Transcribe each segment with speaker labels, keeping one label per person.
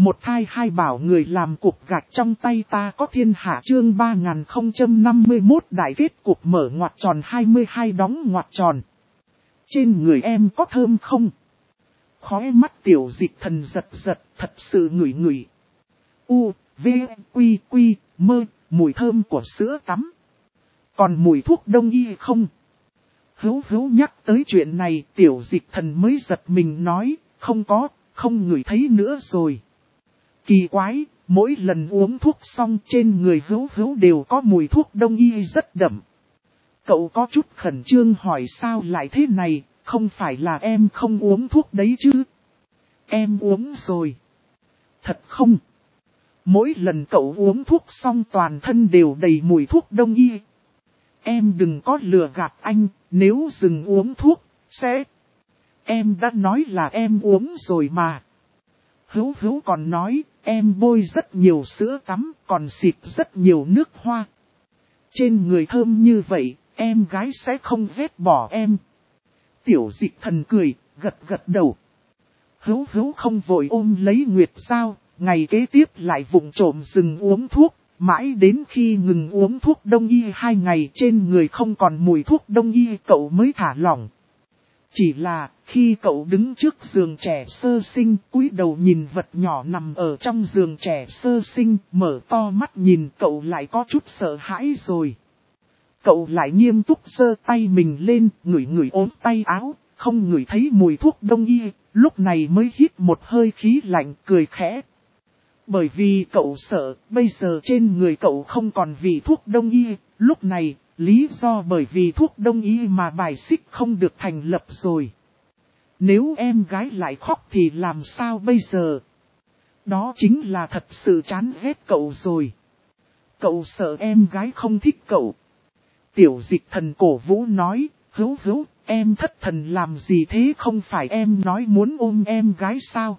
Speaker 1: Một thai hai bảo người làm cục gạch trong tay ta có thiên hạ chương 3051 đại kết cục mở ngoặc tròn 22 đóng ngoặc tròn. Trên người em có thơm không? Khóe mắt Tiểu Dịch Thần giật giật, thật sự ngửi ngửi. U, V, Quy, Quy, Mơ, mùi thơm của sữa tắm. Còn mùi thuốc đông y không? Hữu nhắc tới chuyện này, Tiểu Dịch Thần mới giật mình nói, không có, không ngửi thấy nữa rồi. Kỳ quái, mỗi lần uống thuốc xong trên người Hữu đều có mùi thuốc đông y rất đậm. Cậu có chút khẩn trương hỏi sao lại thế này, không phải là em không uống thuốc đấy chứ? Em uống rồi. Thật không? Mỗi lần cậu uống thuốc xong toàn thân đều đầy mùi thuốc đông y. Em đừng có lừa gạt anh, nếu dừng uống thuốc, sẽ... Em đã nói là em uống rồi mà. Hữu còn nói, em bôi rất nhiều sữa tắm, còn xịt rất nhiều nước hoa. Trên người thơm như vậy, em gái sẽ không ghét bỏ em. Tiểu Dịch Thần cười, gật đầu. Hữu không vội ôm lấy Nguyệt Giao, ngày kế tiếp lại vụng trộm dừng uống thuốc. Mãi đến khi ngừng uống thuốc đông y 2 ngày trên người không còn mùi thuốc đông y cậu mới thả lỏng. Chỉ là khi cậu đứng trước giường trẻ sơ sinh cúi đầu nhìn vật nhỏ nằm ở trong giường trẻ sơ sinh mở to mắt nhìn cậu lại có chút sợ hãi rồi. Cậu lại nghiêm túc giơ tay mình lên ngửi ốm tay áo, không ngửi thấy mùi thuốc đông y, lúc này mới hít một hơi khí lạnh cười khẽ. Bởi vì cậu sợ, bây giờ trên người cậu không còn vị thuốc đông y, lúc này, lý do bởi vì thuốc đông y mà bài xích không được thành lập rồi. Nếu em gái lại khóc thì làm sao bây giờ? Đó chính là thật sự chán ghét cậu rồi. Cậu sợ em gái không thích cậu. Tiểu Dịch Thần cổ vũ nói, Hữu, em thất thần làm gì thế không phải em nói muốn ôm em gái sao?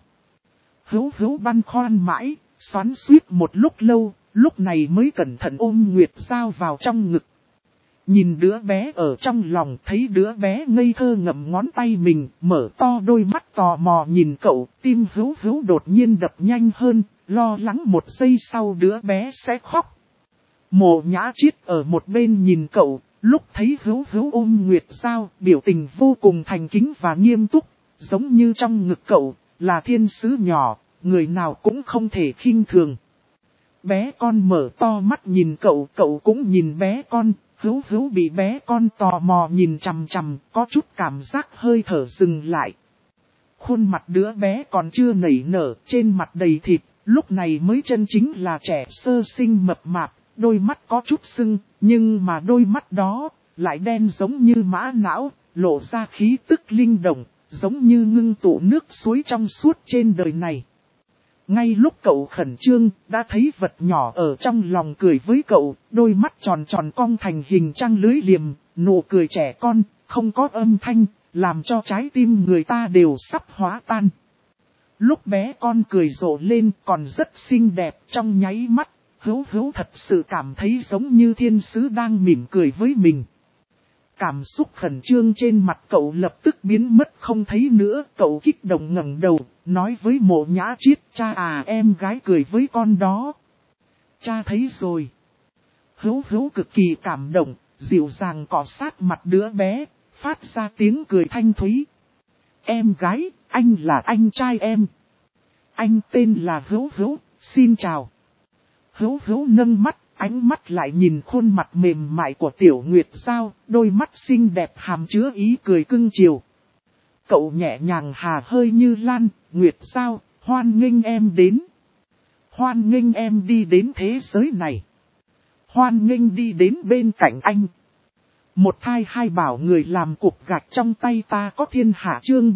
Speaker 1: Hữu băn khoăn mãi, xoắn suýt một lúc lâu, lúc này mới cẩn thận ôm Nguyệt Giao vào trong ngực. Nhìn đứa bé ở trong lòng thấy đứa bé ngây thơ ngậm ngón tay mình, mở to đôi mắt tò mò nhìn cậu, tim Hữu đột nhiên đập nhanh hơn, lo lắng một giây sau đứa bé sẽ khóc. Mộ Nhã Triết ở một bên nhìn cậu, lúc thấy Hữu ôm Nguyệt Giao, biểu tình vô cùng thành kính và nghiêm túc, giống như trong ngực cậu, là thiên sứ nhỏ, người nào cũng không thể khinh thường. Bé con mở to mắt nhìn cậu, cậu cũng nhìn bé con, Hữu bị bé con tò mò nhìn chằm chằm, có chút cảm giác hơi thở dừng lại. Khuôn mặt đứa bé còn chưa nảy nở, trên mặt đầy thịt, lúc này mới chân chính là trẻ sơ sinh mập mạp, đôi mắt có chút sưng, nhưng mà đôi mắt đó lại đen giống như mã não, lộ ra khí tức linh động, giống như ngưng tụ nước suối trong suốt trên đời này. Ngay lúc cậu khẩn trương, đã thấy vật nhỏ ở trong lòng cười với cậu, đôi mắt tròn cong thành hình trăng lưới liềm, nụ cười trẻ con, không có âm thanh, làm cho trái tim người ta đều sắp hóa tan. Lúc bé con cười rộ lên còn rất xinh đẹp trong nháy mắt, Hữu thật sự cảm thấy giống như thiên sứ đang mỉm cười với mình. Cảm xúc khẩn trương trên mặt cậu lập tức biến mất không thấy nữa, cậu kích động ngẩng đầu, nói với Mộ Nhã Triết, cha à em gái cười với con đó. Cha thấy rồi. Hữu cực kỳ cảm động, dịu dàng cọ sát mặt đứa bé, phát ra tiếng cười thanh thúy. Em gái, anh là anh trai em. Anh tên là Hữu, xin chào. Hữu nâng mắt. Ánh mắt lại nhìn khuôn mặt mềm mại của Tiểu Nguyệt Giao, đôi mắt xinh đẹp hàm chứa ý cười cưng chiều. Cậu nhẹ nhàng hà hơi như lan, Nguyệt Giao, hoan nghênh em đến. Hoan nghênh em đi đến thế giới này. Hoan nghênh đi đến bên cạnh anh. Một thai hai bảo người làm cục gạch trong tay ta có thiên hạ chương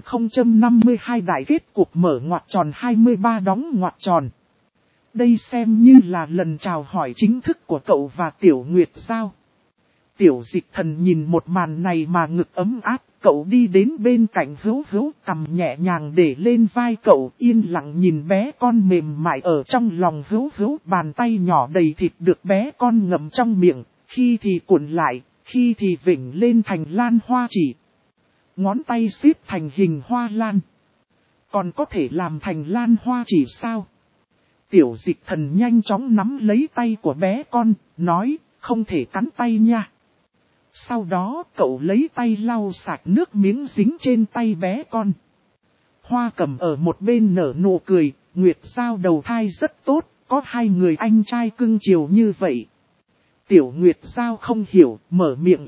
Speaker 1: 3052 đại kết cục mở ngoặc tròn 23 đóng ngoặc tròn. Đây xem như là lần chào hỏi chính thức của cậu và Tiểu Nguyệt Giao. Tiểu Dịch Thần nhìn một màn này mà ngực ấm áp, cậu đi đến bên cạnh Hữu cầm nhẹ nhàng để lên vai cậu, yên lặng nhìn bé con mềm mại ở trong lòng Hữu, bàn tay nhỏ đầy thịt được bé con ngậm trong miệng, khi thì cuộn lại, khi thì vểnh lên thành lan hoa chỉ. Ngón tay xếp thành hình hoa lan. còn có thể làm thành lan hoa chỉ sao? Tiểu Dịch Thần nhanh chóng nắm lấy tay của bé con, nói, không thể cắn tay nha. Sau đó cậu lấy tay lau sạch nước miếng dính trên tay bé con. Hoa Cẩm ở một bên nở nụ cười, Nguyệt Giao đầu thai rất tốt, có hai người anh trai cưng chiều như vậy. Tiểu Nguyệt Giao không hiểu, mở miệng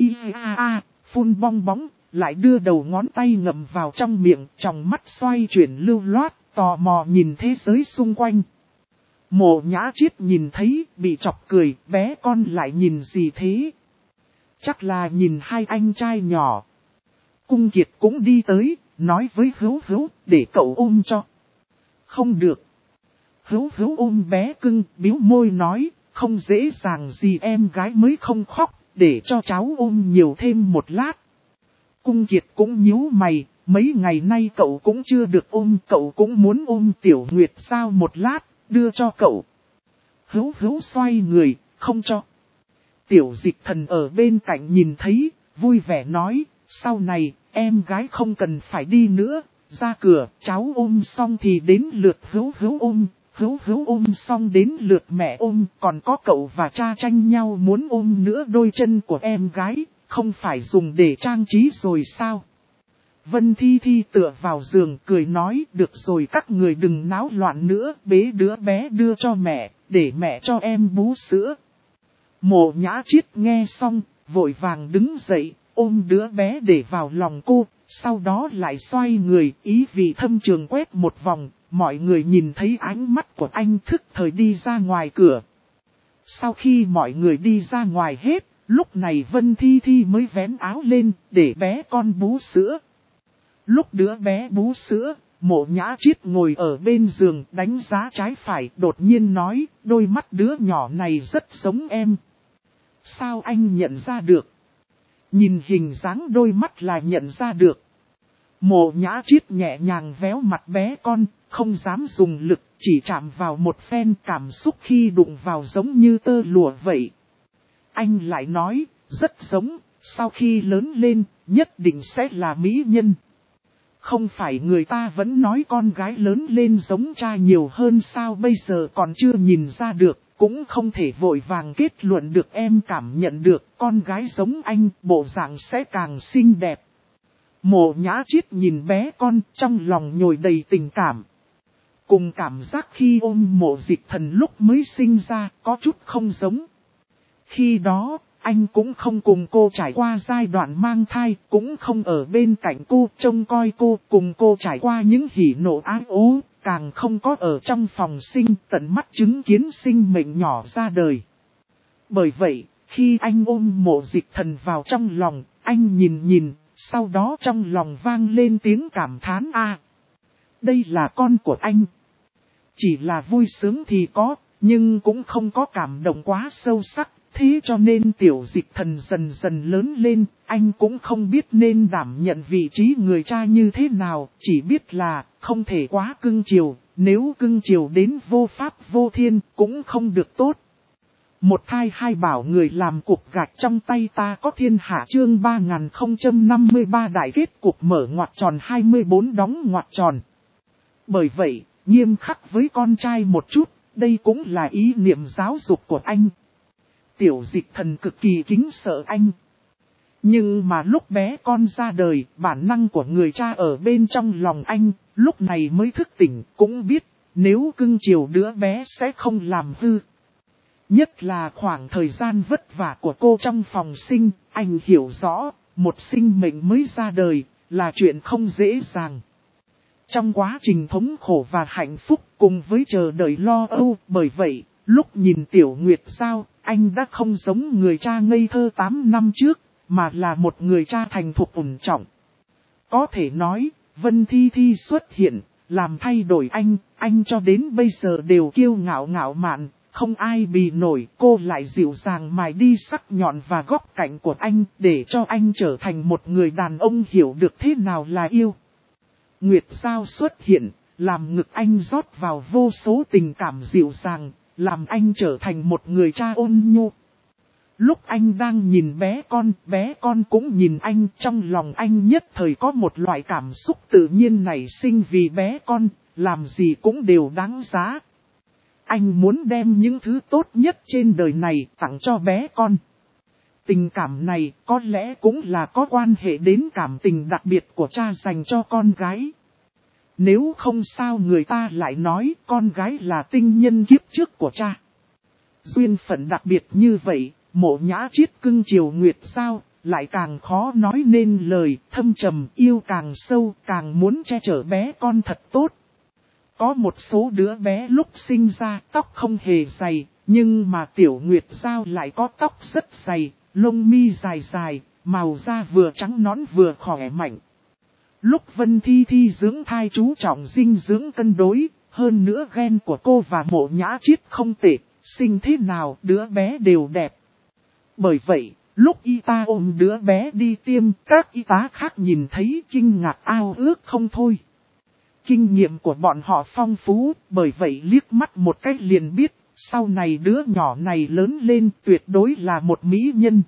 Speaker 1: phun bong bóng, lại đưa đầu ngón tay ngậm vào trong miệng, trong mắt xoay chuyển lưu loát, tò mò nhìn thế giới xung quanh. Mộ Nhã Triết nhìn thấy, bị chọc cười, bé con lại nhìn gì thế? Chắc là nhìn hai anh trai nhỏ. Cung Kiệt cũng đi tới, nói với Hữu Hữu, để cậu ôm cho. Không được. Hữu Hữu ôm bé cưng, bĩu môi nói, không dễ dàng gì em gái mới không khóc, để cho cháu ôm nhiều thêm một lát. Cung Kiệt cũng nhíu mày, mấy ngày nay cậu cũng chưa được ôm, cậu cũng muốn ôm Tiểu Nguyệt Giao một lát, đưa cho cậu. Hữu Hữu xoay người, không cho. Tiểu Dịch Thần ở bên cạnh nhìn thấy, vui vẻ nói, sau này, em gái không cần phải đi nữa, ra cửa, cháu ôm xong thì đến lượt Hữu Hữu ôm, Hữu Hữu ôm xong đến lượt mẹ ôm, còn có cậu và cha tranh nhau muốn ôm nữa đôi chân của em gái, không phải dùng để trang trí rồi sao? Vân Thi Thi tựa vào giường cười nói, được rồi các người đừng náo loạn nữa, bế đứa bé đưa cho mẹ, để mẹ cho em bú sữa. Mộ Nhã Triết nghe xong, vội vàng đứng dậy, ôm đứa bé để vào lòng cô, sau đó lại xoay người, ý vị thâm trường quét một vòng, mọi người nhìn thấy ánh mắt của anh thức thời đi ra ngoài cửa. Sau khi mọi người đi ra ngoài hết, lúc này Vân Thi Thi mới vén áo lên, để bé con bú sữa. Lúc đứa bé bú sữa, Mộ Nhã Triết ngồi ở bên giường đánh giá trái phải, đột nhiên nói, đôi mắt đứa nhỏ này rất giống em. Sao anh nhận ra được? Nhìn hình dáng đôi mắt là nhận ra được. Mộ Nhã Triết nhẹ nhàng véo mặt bé con, không dám dùng lực, chỉ chạm vào một phen, cảm xúc khi đụng vào giống như tơ lụa vậy. Anh lại nói, rất giống, sau khi lớn lên, nhất định sẽ là mỹ nhân. Không phải người ta vẫn nói con gái lớn lên giống cha nhiều hơn sao, bây giờ còn chưa nhìn ra được, cũng không thể vội vàng kết luận được. Em cảm nhận được con gái giống anh, bộ dạng sẽ càng xinh đẹp. Mộ Nhã Triết nhìn bé con, trong lòng nhồi đầy tình cảm. Cùng cảm giác khi ôm Mộ Dịch Thần lúc mới sinh ra, có chút không giống. Khi đó, anh cũng không cùng cô trải qua giai đoạn mang thai, cũng không ở bên cạnh cô, trông coi cô, cùng cô trải qua những hỉ nộ ái ố, càng không có ở trong phòng sinh, tận mắt chứng kiến sinh mệnh nhỏ ra đời. Bởi vậy, khi anh ôm Mộ Dịch Thần vào trong lòng, anh nhìn, sau đó trong lòng vang lên tiếng cảm thán đây là con của anh. Chỉ là vui sướng thì có, nhưng cũng không có cảm động quá sâu sắc. Thế cho nên Tiểu Dịch Thần dần dần lớn lên, anh cũng không biết nên đảm nhận vị trí người cha như thế nào, chỉ biết là không thể quá cưng chiều, nếu cưng chiều đến vô pháp vô thiên cũng không được tốt. Một thai hai bảo người làm cục gạch trong tay ta có thiên hạ chương 3053 đại kết cục mở ngoặc tròn 24 đóng ngoặc tròn. Bởi vậy, nghiêm khắc với con trai một chút, đây cũng là ý niệm giáo dục của anh. Tiểu Dịch Thần cực kỳ kính sợ anh. Nhưng mà lúc bé con ra đời, bản năng của người cha ở bên trong lòng anh, lúc này mới thức tỉnh, cũng biết, nếu cưng chiều đứa bé sẽ không làm hư. Nhất là khoảng thời gian vất vả của cô trong phòng sinh, anh hiểu rõ, một sinh mệnh mới ra đời, là chuyện không dễ dàng. Trong quá trình thống khổ và hạnh phúc cùng với chờ đợi lo âu, bởi vậy, lúc nhìn Tiểu Nguyệt Giao, anh đã không giống người cha ngây thơ 8 năm trước, mà là một người cha thành thục ổn trọng. Có thể nói, Vân Thi Thi xuất hiện, làm thay đổi anh cho đến bây giờ đều kiêu ngạo ngạo mạn, không ai bì nổi. Cô lại dịu dàng mài đi sắc nhọn và góc cạnh của anh, để cho anh trở thành một người đàn ông hiểu được thế nào là yêu. Nguyệt Giao xuất hiện, làm ngực anh rót vào vô số tình cảm dịu dàng, làm anh trở thành một người cha ôn nhu. Lúc anh đang nhìn bé con cũng nhìn anh, trong lòng anh nhất thời có một loại cảm xúc tự nhiên nảy sinh vì bé con, làm gì cũng đều đáng giá. Anh muốn đem những thứ tốt nhất trên đời này tặng cho bé con. Tình cảm này có lẽ cũng là có quan hệ đến cảm tình đặc biệt của cha dành cho con gái. Nếu không sao người ta lại nói con gái là tinh nhân kiếp trước của cha. Duyên phận đặc biệt như vậy, Mộ Nhã Triết cưng chiều Nguyệt Giao, lại càng khó nói nên lời, thâm trầm yêu càng sâu, càng muốn che chở bé con thật tốt. Có một số đứa bé lúc sinh ra tóc không hề dày, nhưng mà Tiểu Nguyệt Giao lại có tóc rất dày, lông mi dài dài, màu da vừa trắng nõn vừa khỏe mạnh. Lúc Vân Thi Thi dưỡng thai chú trọng dinh dưỡng cân đối, hơn nữa gen của cô và Mộ Nhã Triết không tệ, sinh thế nào đứa bé đều đẹp. Bởi vậy, lúc y ta ôm đứa bé đi tiêm, các y tá khác nhìn thấy kinh ngạc ao ước không thôi. Kinh nghiệm của bọn họ phong phú, bởi vậy liếc mắt một cách liền biết, sau này đứa nhỏ này lớn lên tuyệt đối là một mỹ nhân.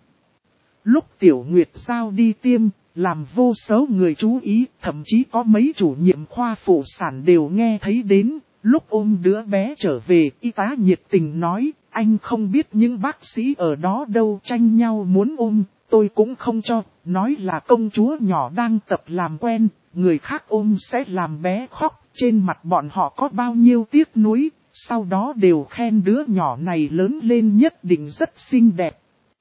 Speaker 1: Lúc Tiểu Nguyệt Giao đi tiêm, làm vô số người chú ý, thậm chí có mấy chủ nhiệm khoa phụ sản đều nghe thấy đến. Lúc ôm đứa bé trở về, y tá nhiệt tình nói, anh không biết những bác sĩ ở đó đâu tranh nhau muốn ôm, tôi cũng không cho, nói là công chúa nhỏ đang tập làm quen, người khác ôm sẽ làm bé khóc, trên mặt bọn họ có bao nhiêu tiếc nuối, sau đó đều khen đứa nhỏ này lớn lên nhất định rất xinh đẹp.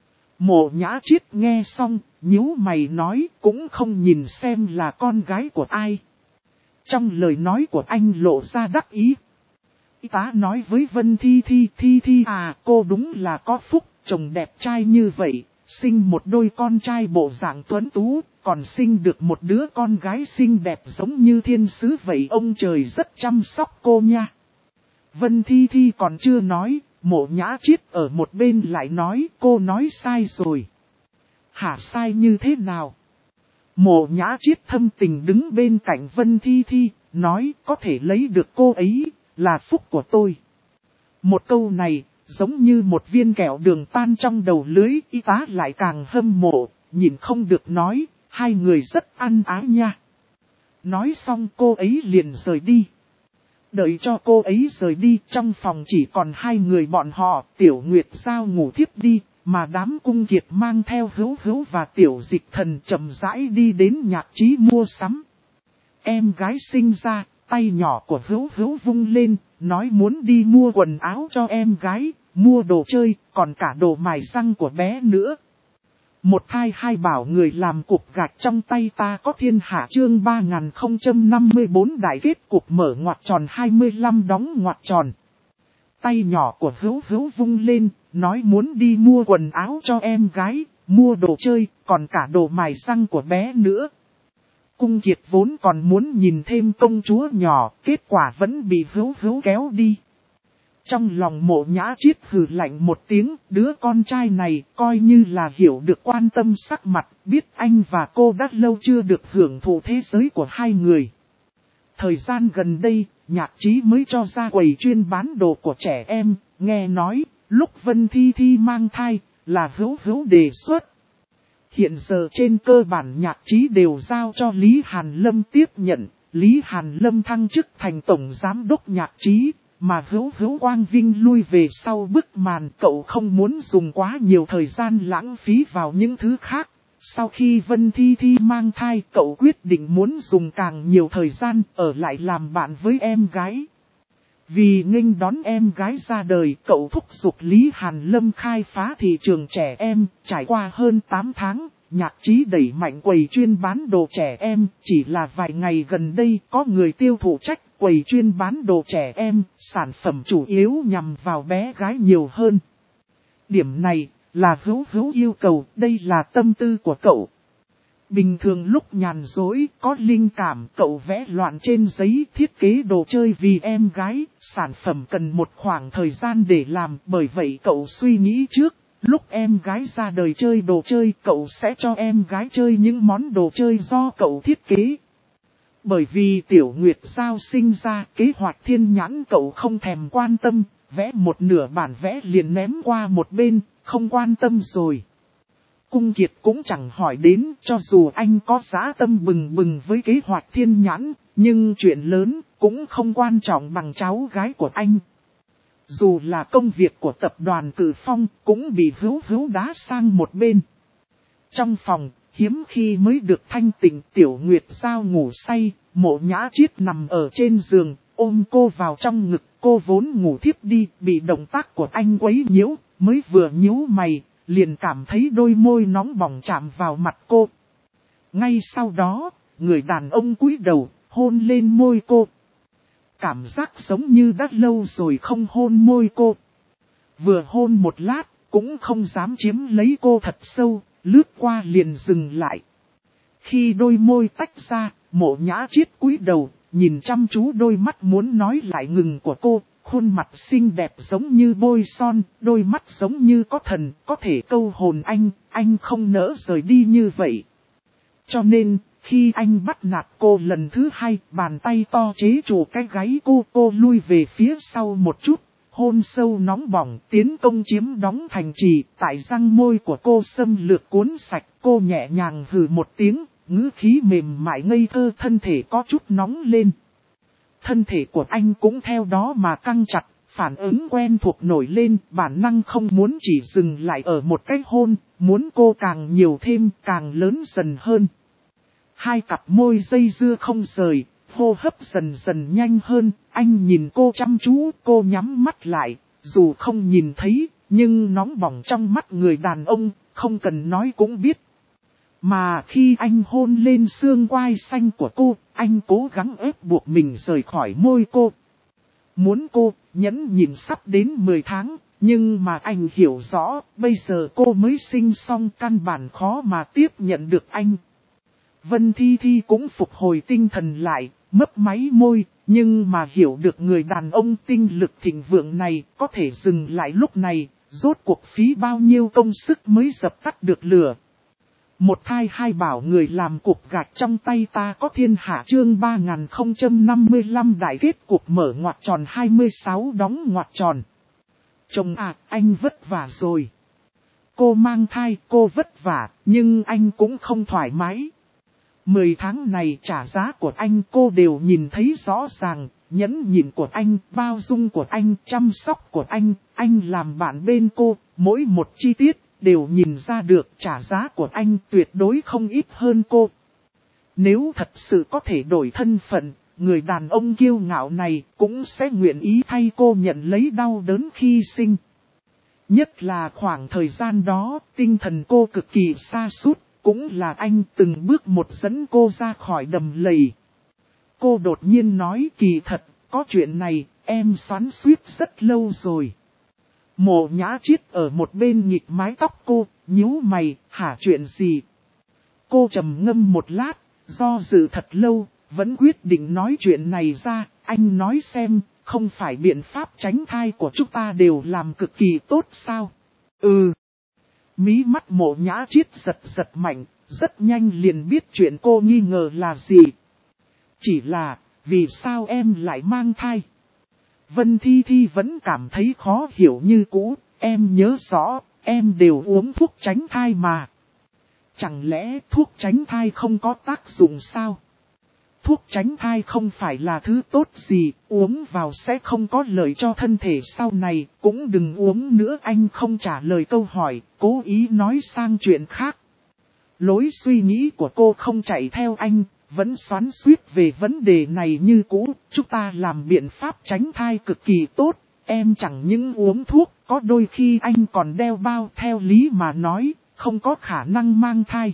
Speaker 1: Mộ Nhã Triết nghe xong, nhíu mày nói cũng không nhìn xem là con gái của ai. Trong lời nói của anh lộ ra đắc ý. Y tá nói với Vân Thi Thi à, cô đúng là có phúc, chồng đẹp trai như vậy, sinh một đôi con trai bộ dạng tuấn tú, còn sinh được một đứa con gái xinh đẹp giống như thiên sứ vậy, ông trời rất chăm sóc cô nha. Vân Thi Thi còn chưa nói, Mộ Nhã Triết ở một bên lại nói cô nói sai rồi. Hả, sai như thế nào? Mộ Nhã Triết thâm tình đứng bên cạnh Vân Thi Thi, nói có thể lấy được cô ấy, là phúc của tôi. Một câu này, giống như một viên kẹo đường tan trong đầu lưới, y tá lại càng hâm mộ, nhìn không được nói, hai người rất ăn ái nha. Nói xong cô ấy liền rời đi. Đợi cho cô ấy rời đi, trong phòng chỉ còn hai người bọn họ, Tiểu Nguyệt Giao ngủ thiếp đi, mà đám cung kiệt mang theo Hữu Hữu và Tiểu Dịch Thần chậm rãi đi đến Nhạc Trí mua sắm. Em gái sinh ra, tay nhỏ của Hữu Hữu vung lên, nói muốn đi mua quần áo cho em gái, mua đồ chơi, còn cả đồ mài răng của bé nữa. Một thai hai bảo người làm cục gạch trong tay ta có thiên hạ chương 3054 đại kết cục mở ngoặc tròn 25 đóng ngoặc tròn. Tay nhỏ của Hữu Hữu vung lên, nói muốn đi mua quần áo cho em gái, mua đồ chơi, còn cả đồ mài răng của bé nữa. Cung kiệt vốn còn muốn nhìn thêm công chúa nhỏ, kết quả vẫn bị Hữu Hữu kéo đi. Trong lòng Mộ Nhã Triết hừ lạnh một tiếng, đứa con trai này coi như là hiểu được quan tâm sắc mặt, biết anh và cô đã lâu chưa được hưởng thụ thế giới của hai người. Thời gian gần đây, Nhạc Trí mới cho ra quầy chuyên bán đồ của trẻ em, nghe nói, lúc Vân Thi Thi mang thai, là Hữu Hữu đề xuất. Hiện giờ trên cơ bản Nhạc Trí đều giao cho Lý Hàn Lâm tiếp nhận, Lý Hàn Lâm thăng chức thành tổng giám đốc Nhạc Trí. Mà Hữu Hữu quang vinh lui về sau bức màn, cậu không muốn dùng quá nhiều thời gian lãng phí vào những thứ khác. Sau khi Vân Thi Thi mang thai, cậu quyết định muốn dùng càng nhiều thời gian ở lại làm bạn với em gái. Vì nghênh đón em gái ra đời, cậu thúc giục Lý Hàn Lâm khai phá thị trường trẻ em, trải qua hơn 8 tháng. Nhạc Trí đẩy mạnh quầy chuyên bán đồ trẻ em, chỉ là vài ngày gần đây có người tiêu thụ trách quầy chuyên bán đồ trẻ em, sản phẩm chủ yếu nhằm vào bé gái nhiều hơn. Điểm này là Hữu Hữu yêu cầu, đây là tâm tư của cậu. Bình thường lúc nhàn rỗi có linh cảm cậu vẽ loạn trên giấy thiết kế đồ chơi vì em gái, sản phẩm cần một khoảng thời gian để làm, bởi vậy cậu suy nghĩ trước. Lúc em gái ra đời chơi đồ chơi, cậu sẽ cho em gái chơi những món đồ chơi do cậu thiết kế. Bởi vì Tiểu Nguyệt Giao sinh ra, kế hoạch thiên nhãn cậu không thèm quan tâm, vẽ một nửa bản vẽ liền ném qua một bên, không quan tâm rồi. Cung Kiệt cũng chẳng hỏi đến, cho dù anh có dã tâm bừng bừng với kế hoạch thiên nhãn, nhưng chuyện lớn cũng không quan trọng bằng cháu gái của anh. Dù là công việc của tập đoàn Cử Phong cũng bị hữu đá sang một bên. Trong phòng, hiếm khi mới được thanh tịnh, Tiểu Nguyệt Giao ngủ say, Mộ Nhã Triết nằm ở trên giường, ôm cô vào trong ngực. Cô vốn ngủ thiếp đi, bị động tác của anh quấy nhiễu, mới vừa nhíu mày, liền cảm thấy đôi môi nóng bỏng chạm vào mặt cô. Ngay sau đó, người đàn ông cúi đầu, hôn lên môi cô. Cảm giác giống như đã lâu rồi không hôn môi cô. Vừa hôn một lát, cũng không dám chiếm lấy cô thật sâu, lướt qua liền dừng lại. Khi đôi môi tách ra, Mộ Nhã Triết cúi đầu, nhìn chăm chú đôi mắt muốn nói lại ngừng của cô, khuôn mặt xinh đẹp giống như bôi son, đôi mắt giống như có thần, có thể câu hồn anh không nỡ rời đi như vậy. Cho nên, khi anh bắt nạt cô lần thứ hai, bàn tay to chế trụ cái gáy cô lui về phía sau một chút, hôn sâu nóng bỏng, tiến công chiếm đóng thành trì, tại răng môi của cô xâm lược cuốn sạch, cô nhẹ nhàng hừ một tiếng, ngữ khí mềm mại ngây thơ, thân thể có chút nóng lên. Thân thể của anh cũng theo đó mà căng chặt, phản ứng quen thuộc nổi lên, bản năng không muốn chỉ dừng lại ở một cái hôn, muốn cô càng nhiều thêm, càng lớn dần hơn. Hai cặp môi dây dưa không rời, hô hấp dần dần nhanh hơn, anh nhìn cô chăm chú, cô nhắm mắt lại, dù không nhìn thấy, nhưng nóng bỏng trong mắt người đàn ông, không cần nói cũng biết. Mà khi anh hôn lên xương quai xanh của cô, anh cố gắng ép buộc mình rời khỏi môi cô. Muốn cô nhẫn nhịn sắp đến 10 tháng, nhưng mà anh hiểu rõ, bây giờ cô mới sinh xong, căn bản khó mà tiếp nhận được anh. Vân Thi Thi cũng phục hồi tinh thần lại, mấp máy môi, nhưng mà hiểu được người đàn ông tinh lực thịnh vượng này có thể dừng lại lúc này, rốt cuộc phí bao nhiêu công sức mới dập tắt được lửa. Một thai hai bảo người làm cục gạch trong tay ta có thiên hạ chương 3055 đại kết cuộc mở ngoặc tròn 26 đóng ngoặc tròn. Chồng à, anh vất vả rồi. Cô mang thai, cô vất vả, nhưng anh cũng không thoải mái. 10 tháng này trả giá của anh cô đều nhìn thấy rõ ràng, nhẫn nhịn của anh, bao dung của anh, chăm sóc của anh làm bạn bên cô, mỗi một chi tiết đều nhìn ra được trả giá của anh tuyệt đối không ít hơn cô. Nếu thật sự có thể đổi thân phận, người đàn ông kiêu ngạo này cũng sẽ nguyện ý thay cô nhận lấy đau đớn khi sinh. Nhất là khoảng thời gian đó, tinh thần cô cực kỳ sa sút, cũng là anh từng bước một dẫn cô ra khỏi đầm lầy. Cô đột nhiên nói kỳ thật, có chuyện này, em xoắn xuýt rất lâu rồi. Mộ Nhã Triết ở một bên nhịp mái tóc cô, nhíu mày, hả chuyện gì? Cô trầm ngâm một lát, do dự thật lâu, vẫn quyết định nói chuyện này ra, anh nói xem, không phải biện pháp tránh thai của chúng ta đều làm cực kỳ tốt sao? Ừ. Mí mắt Mộ Nhã Triết giật mạnh, rất nhanh liền biết chuyện cô nghi ngờ là gì. Chỉ là, vì sao em lại mang thai? Vân Thi Thi vẫn cảm thấy khó hiểu như cũ, em nhớ rõ, em đều uống thuốc tránh thai mà. Chẳng lẽ thuốc tránh thai không có tác dụng sao? Thuốc tránh thai không phải là thứ tốt gì, uống vào sẽ không có lợi cho thân thể sau này, cũng đừng uống nữa. Anh không trả lời câu hỏi, cố ý nói sang chuyện khác. Lối suy nghĩ của cô không chạy theo anh, vẫn xoắn xuýt về vấn đề này như cũ. Chúng ta làm biện pháp tránh thai cực kỳ tốt, em chẳng những uống thuốc, có đôi khi anh còn đeo bao. Theo lý mà nói, không có khả năng mang thai.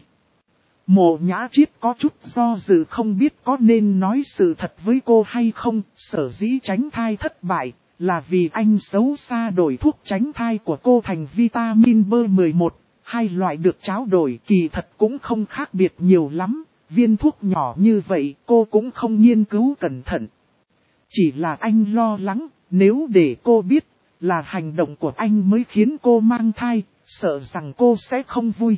Speaker 1: Mộ Nhã Triết có chút do dự không biết có nên nói sự thật với cô hay không. Sở dĩ tránh thai thất bại là vì anh xấu xa đổi thuốc tránh thai của cô thành vitamin B11. Hai loại được tráo đổi kỳ thật cũng không khác biệt nhiều lắm. Viên thuốc nhỏ như vậy cô cũng không nghiên cứu cẩn thận. Chỉ là anh lo lắng, nếu để cô biết là hành động của anh mới khiến cô mang thai, sợ rằng cô sẽ không vui.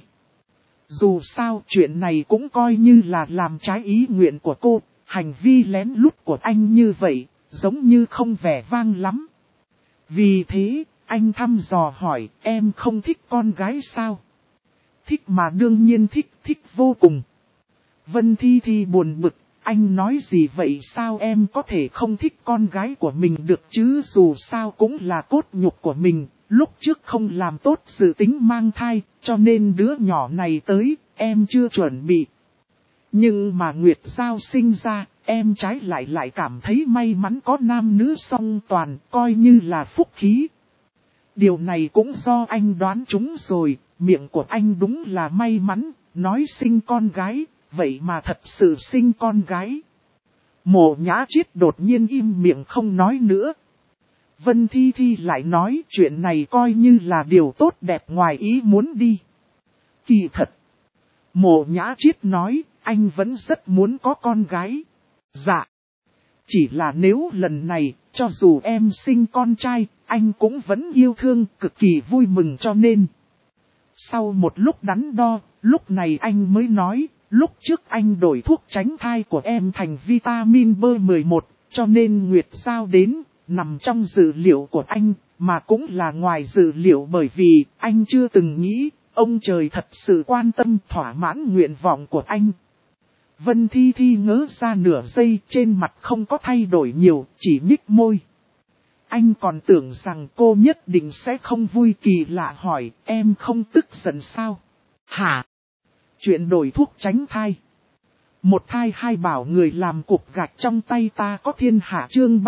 Speaker 1: Dù sao chuyện này cũng coi như là làm trái ý nguyện của cô, hành vi lén lút của anh như vậy, giống như không vẻ vang lắm. Vì thế, anh thăm dò hỏi, em không thích con gái sao? Thích mà đương nhiên thích, thích vô cùng. Vân Thi Thi buồn bực, anh nói gì vậy, sao em có thể không thích con gái của mình được chứ, dù sao cũng là cốt nhục của mình, lúc trước không làm tốt dự tính mang thai, cho nên đứa nhỏ này tới, em chưa chuẩn bị. Nhưng mà Nguyệt Giao sinh ra, em trái lại cảm thấy may mắn có nam nữ song toàn, coi như là phúc khí. Điều này cũng do anh đoán trúng rồi, miệng của anh đúng là may mắn, nói sinh con gái, vậy mà thật sự sinh con gái. Mộ Nhã Chiết đột nhiên im miệng không nói nữa. Vân Thi Thi lại nói chuyện này coi như là điều tốt đẹp ngoài ý muốn đi. Kỳ thật. Mộ Nhã Chiết nói, anh vẫn rất muốn có con gái. Dạ. Chỉ là nếu lần này, cho dù em sinh con trai, anh cũng vẫn yêu thương, cực kỳ vui mừng cho nên. Sau một lúc đắn đo, lúc này anh mới nói, lúc trước anh đổi thuốc tránh thai của em thành vitamin B11, cho nên Nguyệt Giao đến, nằm trong dự liệu của anh, mà cũng là ngoài dự liệu bởi vì anh chưa từng nghĩ, ông trời thật sự quan tâm thỏa mãn nguyện vọng của anh. Vân Thi Thi ngớ ra nửa giây, trên mặt không có thay đổi nhiều, chỉ nhích môi. Anh còn tưởng rằng cô nhất định sẽ không vui, kỳ lạ hỏi, em không tức giận sao? Hả? Chuyện đổi thuốc tránh thai. Một thai hai bảo người làm cục gạch trong tay ta có thiên hạ chương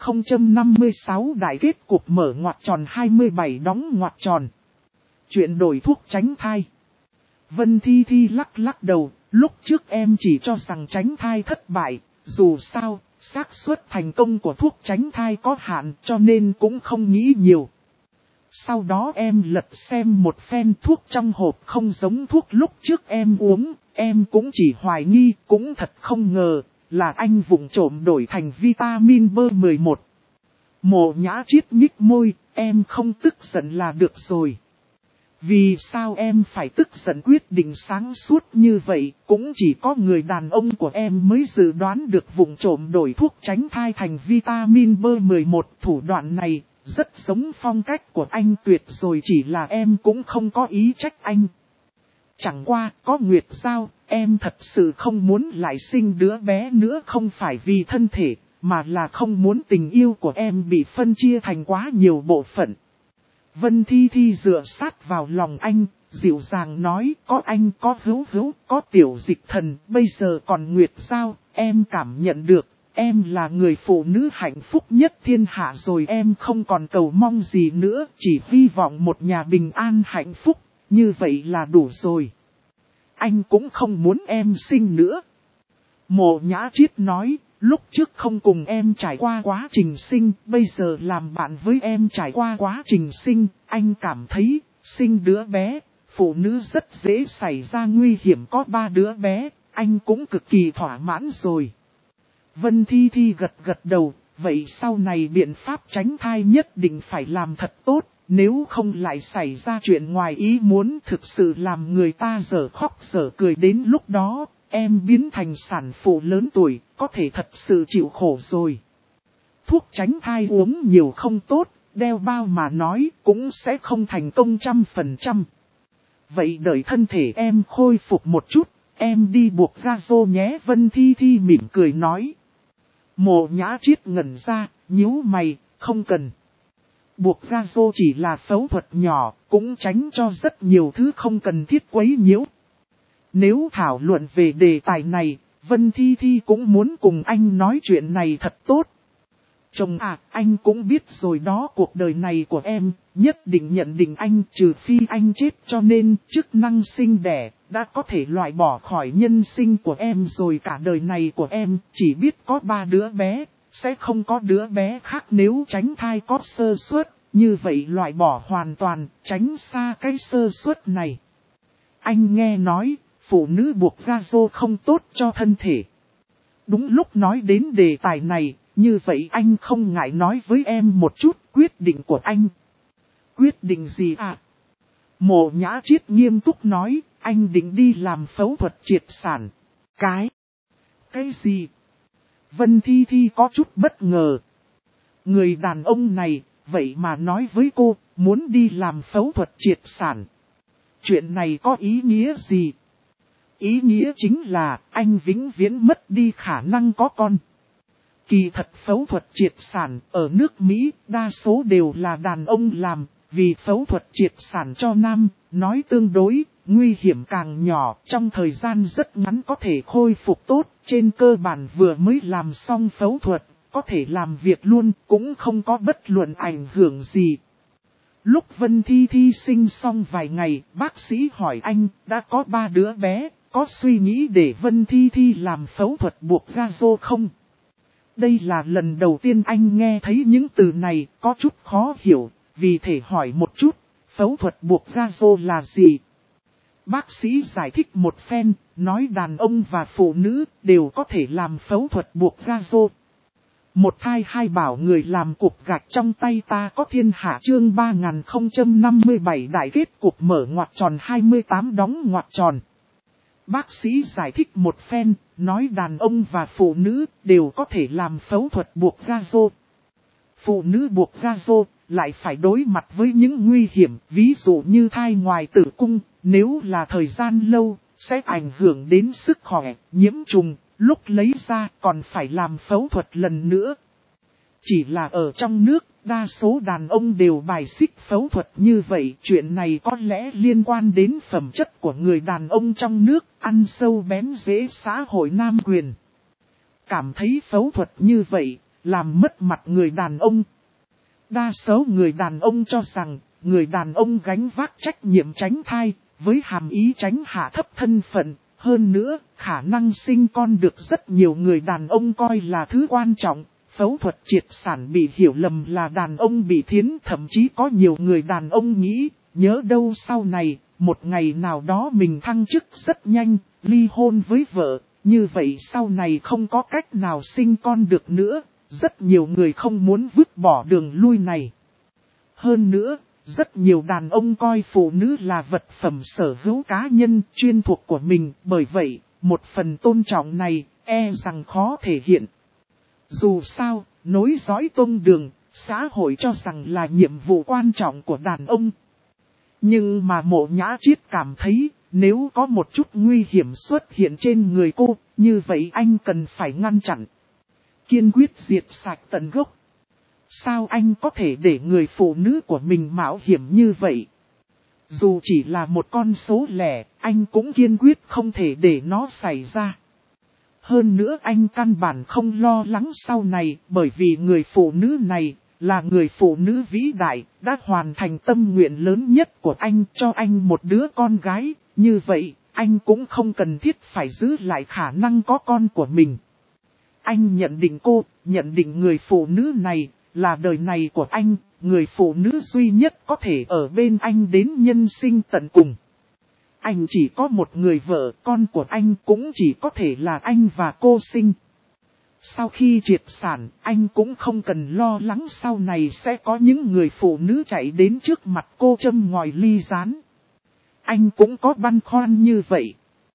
Speaker 1: 3056 đại kết cục mở ngoặc tròn 27 đóng ngoặc tròn. Chuyện đổi thuốc tránh thai. Vân Thi Thi lắc lắc đầu, lúc trước em chỉ cho rằng tránh thai thất bại, dù sao, xác suất thành công của thuốc tránh thai có hạn cho nên cũng không nghĩ nhiều. Sau đó em lật xem một phen thuốc trong hộp không giống thuốc lúc trước em uống, em cũng chỉ hoài nghi, cũng thật không ngờ, là anh vụng trộm đổi thành vitamin B11. Mộ Nhã Chiết nhích môi, em không tức giận là được rồi. Vì sao em phải tức giận, quyết định sáng suốt như vậy, cũng chỉ có người đàn ông của em mới dự đoán được vụng trộm đổi thuốc tránh thai thành vitamin B11. Thủ đoạn này rất giống phong cách của anh tuyệt rồi, chỉ là em cũng không có ý trách anh. Chẳng qua có Nguyệt Giao, em thật sự không muốn lại sinh đứa bé nữa, không phải vì thân thể, mà là không muốn tình yêu của em bị phân chia thành quá nhiều bộ phận. Vân Thi Thi dựa sát vào lòng anh, dịu dàng nói, có anh, có Hữu Hữu, có Tiểu Dịch Thần, bây giờ còn Nguyệt Giao, em cảm nhận được, em là người phụ nữ hạnh phúc nhất thiên hạ rồi, em không còn cầu mong gì nữa, chỉ hy vọng một nhà bình an hạnh phúc, như vậy là đủ rồi. Anh cũng không muốn em sinh nữa. Mộ Nhã Chiết nói, lúc trước không cùng em trải qua quá trình sinh, bây giờ làm bạn với em trải qua quá trình sinh, anh cảm thấy, sinh đứa bé, phụ nữ rất dễ xảy ra nguy hiểm, có 3 đứa bé, anh cũng cực kỳ thỏa mãn rồi. Vân Thi Thi gật gật đầu, vậy sau này biện pháp tránh thai nhất định phải làm thật tốt, nếu không lại xảy ra chuyện ngoài ý muốn, thực sự làm người ta dở khóc dở cười, đến lúc đó. Em biến thành sản phụ lớn tuổi, có thể thật sự chịu khổ rồi. Thuốc tránh thai uống nhiều không tốt, đeo bao mà nói cũng sẽ không thành công 100%. Vậy đợi thân thể em khôi phục một chút, em đi buộc ga rô nhé. Vân Thi Thi mỉm cười nói. Mộ Nhã Chiết ngẩn ra, nhíu mày, không cần. Buộc ga rô chỉ là phẫu thuật nhỏ, cũng tránh cho rất nhiều thứ không cần thiết quấy nhiễu. Nếu thảo luận về đề tài này, Vân Thi Thi cũng muốn cùng anh nói chuyện này thật tốt. Chồng à, anh cũng biết rồi đó, cuộc đời này của em, nhất định nhận định anh, trừ phi anh chết, cho nên chức năng sinh đẻ đã có thể loại bỏ khỏi nhân sinh của em rồi. Cả đời này của em chỉ biết có 3 đứa bé, sẽ không có đứa bé khác. Nếu tránh thai có sơ suất, như vậy loại bỏ hoàn toàn, tránh xa cái sơ suất này. Anh nghe nói, phụ nữ buộc ga rô không tốt cho thân thể. Đúng lúc nói đến đề tài này, như vậy anh không ngại nói với em một chút quyết định của anh. Quyết định gì à? Mộ Nhã Chiết nghiêm túc nói, anh định đi làm phẫu thuật triệt sản. Cái gì? Vân Thi Thi có chút bất ngờ. Người đàn ông này, vậy mà nói với cô, muốn đi làm phẫu thuật triệt sản. Chuyện này có ý nghĩa gì? Ý nghĩa chính là anh vĩnh viễn mất đi khả năng có con. Kỳ thật phẫu thuật triệt sản ở nước Mỹ đa số đều là đàn ông làm, vì phẫu thuật triệt sản cho nam, nói tương đối, nguy hiểm càng nhỏ, trong thời gian rất ngắn có thể khôi phục tốt, trên cơ bản vừa mới làm xong phẫu thuật, có thể làm việc luôn, cũng không có bất luận ảnh hưởng gì. Lúc Vân Thi Thi sinh xong vài ngày, bác sĩ hỏi anh, đã có 3 đứa bé, có suy nghĩ để Vân Thi Thi làm phẫu thuật buộc gazo không? Đây là lần đầu tiên anh nghe thấy những từ này, có chút khó hiểu, vì thể hỏi một chút, phẫu thuật buộc gazo là gì? Bác sĩ giải thích một phen, nói đàn ông và phụ nữ đều có thể làm phẫu thuật buộc gazo. Một thai hai bảo người làm cục gạch trong tay ta có thiên hạ chương 3057 đại kết cục mở ngoặc tròn 28 đóng ngoặc tròn. Bác sĩ giải thích một phen, nói đàn ông và phụ nữ đều có thể làm phẫu thuật buộc gazo. Phụ nữ buộc gazo lại phải đối mặt với những nguy hiểm, ví dụ như thai ngoài tử cung, nếu là thời gian lâu, sẽ ảnh hưởng đến sức khỏe, nhiễm trùng, lúc lấy ra còn phải làm phẫu thuật lần nữa. Chỉ là ở trong nước, đa số đàn ông đều bài xích phẫu thuật như vậy, chuyện này có lẽ liên quan đến phẩm chất của người đàn ông trong nước, ăn sâu bén rễ xã hội nam quyền. Cảm thấy phẫu thuật như vậy, làm mất mặt người đàn ông. Đa số người đàn ông cho rằng, người đàn ông gánh vác trách nhiệm tránh thai, với hàm ý tránh hạ thấp thân phận. Hơn nữa, khả năng sinh con được rất nhiều người đàn ông coi là thứ quan trọng. Phẫu thuật triệt sản bị hiểu lầm là đàn ông bị thiến, thậm chí có nhiều người đàn ông nghĩ, nhớ đâu sau này, một ngày nào đó mình thăng chức rất nhanh, ly hôn với vợ, như vậy sau này không có cách nào sinh con được nữa, rất nhiều người không muốn vứt bỏ đường lui này. Hơn nữa, rất nhiều đàn ông coi phụ nữ là vật phẩm sở hữu cá nhân chuyên thuộc của mình, bởi vậy, một phần tôn trọng này, e rằng khó thể hiện. Dù sao, nối dõi tôn đường, xã hội cho rằng là nhiệm vụ quan trọng của đàn ông. Nhưng mà Mộ Nhã Triết cảm thấy, nếu có một chút nguy hiểm xuất hiện trên người cô, như vậy anh cần phải ngăn chặn. Kiên quyết diệt sạch tận gốc. Sao anh có thể để người phụ nữ của mình mạo hiểm như vậy? Dù chỉ là một con số lẻ, anh cũng kiên quyết không thể để nó xảy ra. Hơn nữa anh căn bản không lo lắng sau này, bởi vì người phụ nữ này là người phụ nữ vĩ đại, đã hoàn thành tâm nguyện lớn nhất của anh, cho anh một đứa con gái. Như vậy, anh cũng không cần thiết phải giữ lại khả năng có con của mình. Anh nhận định cô, nhận định người phụ nữ này là đời này của anh, người phụ nữ duy nhất có thể ở bên anh đến nhân sinh tận cùng. Anh chỉ có một người vợ, con của anh cũng chỉ có thể là anh và cô sinh. Sau khi triệt sản, anh cũng không cần lo lắng sau này sẽ có những người phụ nữ chạy đến trước mặt cô châm ngòi ly gián. Anh cũng có băn khoăn như vậy.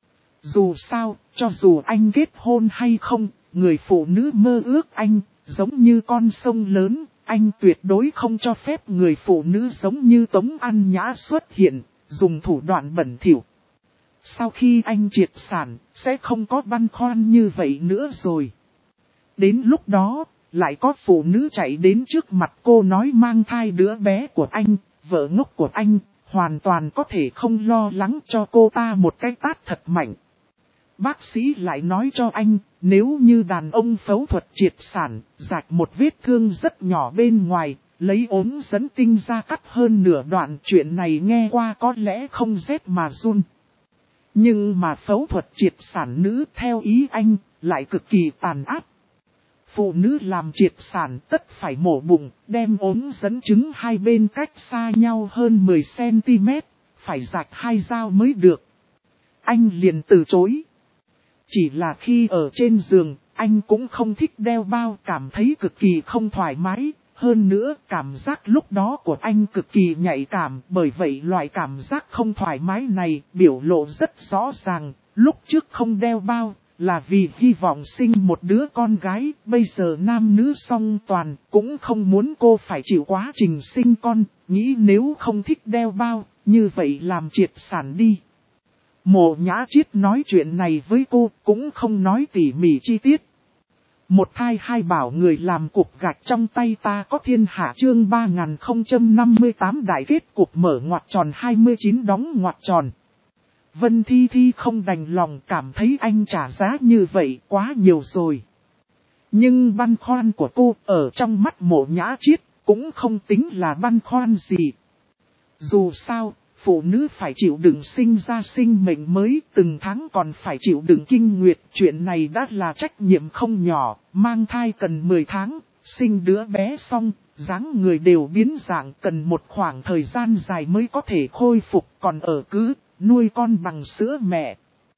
Speaker 1: Dù sao, cho dù anh kết hôn hay không, người phụ nữ mơ ước anh, giống như con sông lớn, anh tuyệt đối không cho phép người phụ nữ giống như Tống An Nhã xuất hiện, dùng thủ đoạn bẩn thỉu. Sau khi anh triệt sản, sẽ không có băn khoăn như vậy nữa rồi. Đến lúc đó, lại có phụ nữ chạy đến trước mặt cô nói mang thai đứa bé của anh, vợ ngốc của anh, hoàn toàn có thể không lo lắng cho cô ta một cái tát thật mạnh. Bác sĩ lại nói cho anh, nếu như đàn ông phẫu thuật triệt sản, rạch một vết thương rất nhỏ bên ngoài, lấy ốm dẫn tinh ra cắt hơn nửa đoạn, chuyện này nghe qua có lẽ không rét mà run. Nhưng mà phẫu thuật triệt sản nữ theo ý anh, lại cực kỳ tàn ác. Phụ nữ làm triệt sản tất phải mổ bụng, đem ốm dẫn trứng hai bên cách xa nhau hơn 10cm, phải rạch 2 dao mới được. Anh liền từ chối. Chỉ là khi ở trên giường, anh cũng không thích đeo bao, cảm thấy cực kỳ không thoải mái. Hơn nữa, cảm giác lúc đó của anh cực kỳ nhạy cảm, bởi vậy loại cảm giác không thoải mái này biểu lộ rất rõ ràng. Lúc trước không đeo bao, là vì hy vọng sinh một đứa con gái, bây giờ nam nữ song toàn, cũng không muốn cô phải chịu quá trình sinh con, nghĩ nếu không thích đeo bao, như vậy làm triệt sản đi. Mộ Nhã Chiết nói chuyện này với cô, cũng không nói tỉ mỉ chi tiết. Một thai hai bảo người làm cục gạch trong tay ta có thiên hạ chương 3058 đại kết cục mở ngoặc tròn 29 đóng ngoặc tròn. Vân Thi Thi không đành lòng cảm thấy anh trả giá như vậy quá nhiều rồi. Nhưng băn khoăn của cô ở trong mắt Mộ Nhã Chiết cũng không tính là băn khoăn gì. Dù sao, phụ nữ phải chịu đựng sinh ra sinh mệnh mới, từng tháng còn phải chịu đựng kinh nguyệt. Chuyện này đã là trách nhiệm không nhỏ, mang thai cần 10 tháng, sinh đứa bé xong, dáng người đều biến dạng, cần một khoảng thời gian dài mới có thể khôi phục, còn ở cứ nuôi con bằng sữa mẹ.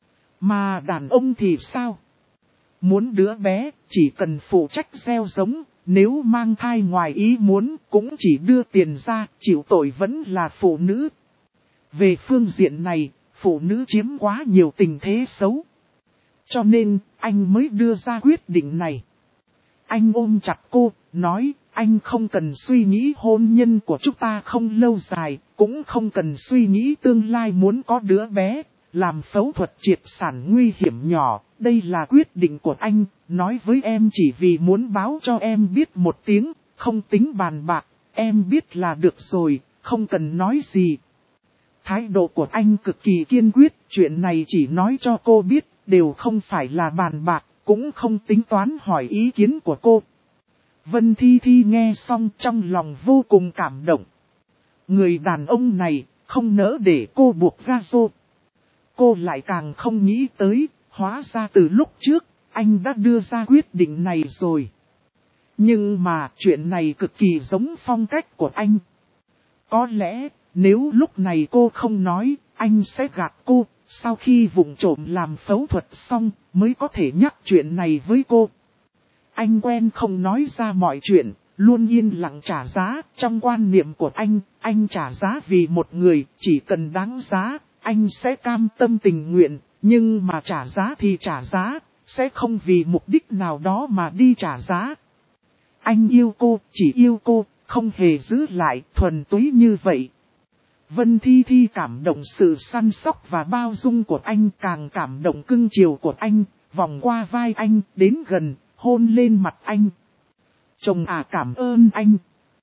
Speaker 1: Mà đàn ông thì sao? Muốn đứa bé, chỉ cần phụ trách gieo giống, nếu mang thai ngoài ý muốn, cũng chỉ đưa tiền ra, chịu tội vẫn là phụ nữ. Về phương diện này, phụ nữ chiếm quá nhiều tình thế xấu. Cho nên, anh mới đưa ra quyết định này. Anh ôm chặt cô, nói, anh không cần suy nghĩ hôn nhân của chúng ta không lâu dài, cũng không cần suy nghĩ tương lai muốn có đứa bé, làm phẫu thuật triệt sản nguy hiểm nhỏ. Đây là quyết định của anh, nói với em chỉ vì muốn báo cho em biết một tiếng, không tính bàn bạc, em biết là được rồi, không cần nói gì. Thái độ của anh cực kỳ kiên quyết, chuyện này chỉ nói cho cô biết, đều không phải là bàn bạc, cũng không tính toán hỏi ý kiến của cô. Vân Thi Thi nghe xong trong lòng vô cùng cảm động. Người đàn ông này không nỡ để cô buộc ra rô. Cô lại càng không nghĩ tới, hóa ra từ lúc trước, anh đã đưa ra quyết định này rồi. Nhưng mà chuyện này cực kỳ giống phong cách của anh. Có lẽ, nếu lúc này cô không nói, anh sẽ gạt cô, sau khi vụng trộm làm phẫu thuật xong, mới có thể nhắc chuyện này với cô. Anh quen không nói ra mọi chuyện, luôn yên lặng trả giá. Trong quan niệm của anh trả giá vì một người, chỉ cần đáng giá, anh sẽ cam tâm tình nguyện. Nhưng mà trả giá thì trả giá, sẽ không vì mục đích nào đó mà đi trả giá. Anh yêu cô, chỉ yêu cô, không hề giữ lại, thuần túy như vậy. Vân Thi Thi cảm động sự săn sóc và bao dung của anh, càng cảm động cưng chiều của anh, vòng qua vai anh, đến gần, hôn lên mặt anh. Chồng à, cảm ơn anh.